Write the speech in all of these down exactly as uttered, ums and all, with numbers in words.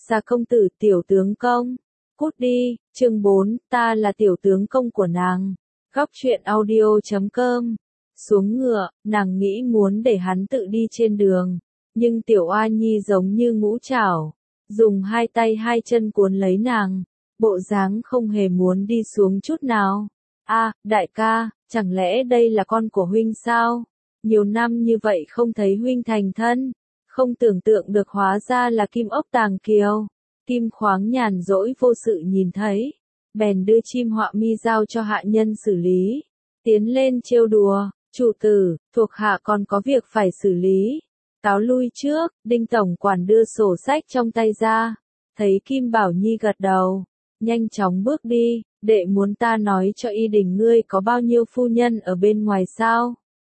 Gia công tử tiểu tướng công. Cút đi, chương bốn, ta là tiểu tướng công của nàng. Góc truyện audio chấm com. Xuống ngựa, nàng nghĩ muốn để hắn tự đi trên đường. Nhưng tiểu oa nhi giống như ngũ trảo. Dùng hai tay hai chân cuốn lấy nàng. Bộ dáng không hề muốn đi xuống chút nào. A, đại ca, chẳng lẽ đây là con của huynh sao? Nhiều năm như vậy không thấy huynh thành thân. Không tưởng tượng được hóa ra là kim ốc tàng kiều. Kim khoáng nhàn rỗi vô sự nhìn thấy. Bèn đưa chim họa mi giao cho hạ nhân xử lý. Tiến lên trêu đùa, chủ tử, thuộc hạ còn có việc phải xử lý. Cáo lui trước, Đinh tổng quản đưa sổ sách trong tay ra. Thấy Kim Bảo Nhi gật đầu. Nhanh chóng bước đi, đệ muốn ta nói cho y đình ngươi có bao nhiêu phu nhân ở bên ngoài sao?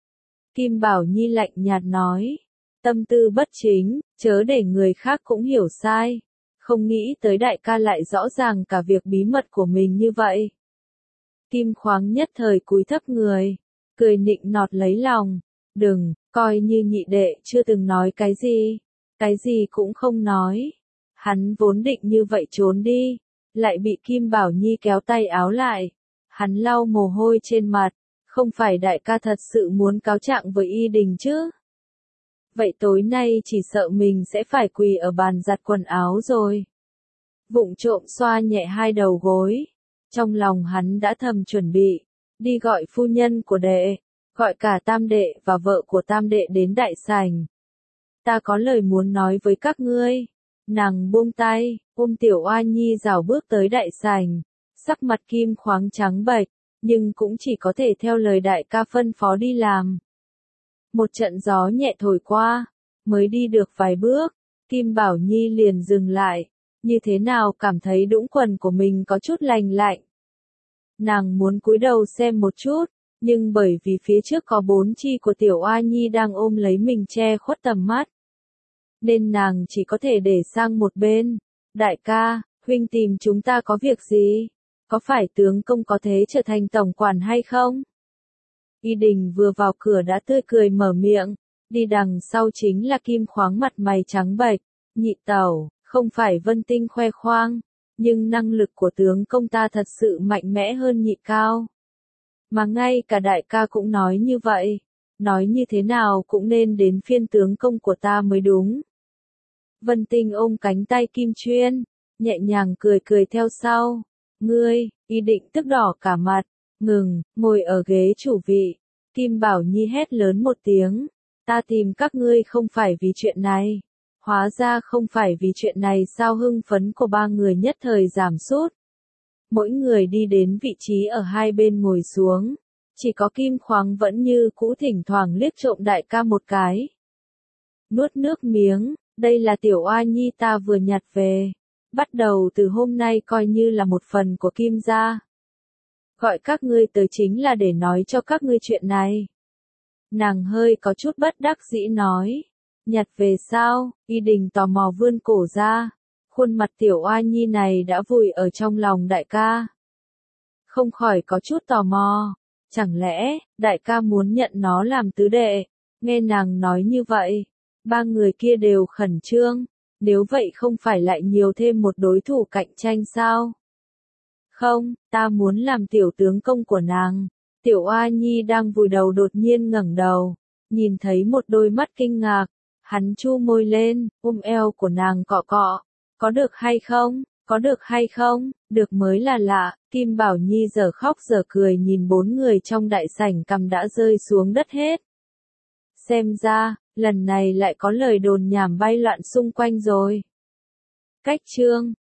Kim Bảo Nhi lạnh nhạt nói. Tâm tư bất chính, chớ để người khác cũng hiểu sai. Không nghĩ tới đại ca lại rõ ràng cả việc bí mật của mình như vậy. Kim khoáng nhất thời cúi thấp người, cười nịnh nọt lấy lòng. Đừng, coi như nhị đệ chưa từng nói cái gì. Cái gì cũng không nói. Hắn vốn định như vậy trốn đi. Lại bị Kim Bảo Nhi kéo tay áo lại. Hắn lau mồ hôi trên mặt. Không phải đại ca thật sự muốn cáo trạng với y đình chứ? Vậy tối nay chỉ sợ mình sẽ phải quỳ ở bàn giặt quần áo rồi. Vụng trộm xoa nhẹ hai đầu gối. Trong lòng hắn đã thầm chuẩn bị. Đi gọi phu nhân của đệ. Gọi cả tam đệ và vợ của tam đệ đến đại sảnh. Ta có lời muốn nói với các ngươi. Nàng buông tay, ôm tiểu oa nhi rảo bước tới đại sảnh. Sắc mặt Kim khoáng trắng bệch, nhưng cũng chỉ có thể theo lời đại ca phân phó đi làm. Một trận gió nhẹ thổi qua, mới đi được vài bước, Kim Bảo Nhi liền dừng lại, như thế nào cảm thấy đũng quần của mình có chút lành lạnh. Nàng muốn cúi đầu xem một chút, nhưng bởi vì phía trước có bốn chi của tiểu oa nhi đang ôm lấy mình che khuất tầm mắt. Nên nàng chỉ có thể để sang một bên. Đại ca, huynh tìm chúng ta có việc gì? Có phải tướng công có thế trở thành tổng quản hay không? Y đình vừa vào cửa đã tươi cười mở miệng, đi đằng sau chính là Kim khoáng mặt mày trắng bệch. Nhị tẩu, không phải Vân Tinh khoe khoang, nhưng năng lực của tướng công ta thật sự mạnh mẽ hơn nhị cao. Mà ngay cả đại ca cũng nói như vậy, nói như thế nào cũng nên đến phiên tướng công của ta mới đúng. Vân Tinh ôm cánh tay Kim Chuyên, nhẹ nhàng cười cười theo sau. Ngươi, y định tức đỏ cả mặt, ngừng, ngồi ở ghế chủ vị. Kim Bảo Nhi hét lớn một tiếng, ta tìm các ngươi không phải vì chuyện này. Hóa ra không phải vì chuyện này sao? Hưng phấn của ba người nhất thời giảm sút. Mỗi người đi đến vị trí ở hai bên ngồi xuống. Chỉ có Kim khoáng vẫn như cũ thỉnh thoảng liếc trộm đại ca một cái. Nuốt nước miếng, đây là tiểu oa nhi ta vừa nhặt về. Bắt đầu từ hôm nay coi như là một phần của Kim gia. Gọi các ngươi tới chính là để nói cho các ngươi chuyện này. Nàng hơi có chút bất đắc dĩ nói. Nhặt về sao? Y đình tò mò vươn cổ ra. Khuôn mặt tiểu oa nhi này đã vùi ở trong lòng đại ca. Không khỏi có chút tò mò. Chẳng lẽ, đại ca muốn nhận nó làm tứ đệ? Nghe nàng nói như vậy, ba người kia đều khẩn trương. Nếu vậy không phải lại nhiều thêm một đối thủ cạnh tranh sao? Không, ta muốn làm tiểu tướng công của nàng. Tiểu oa nhi đang vùi đầu đột nhiên ngẩng đầu. Nhìn thấy một đôi mắt kinh ngạc. Hắn chu môi lên, ôm eo của nàng cọ cọ. Có được hay không? Có được hay không? Được mới là lạ. Kim Bảo Nhi giờ khóc giờ cười nhìn bốn người trong đại sảnh cằm đã rơi xuống đất hết. Xem ra, lần này lại có lời đồn nhảm bay loạn xung quanh rồi. Cách chương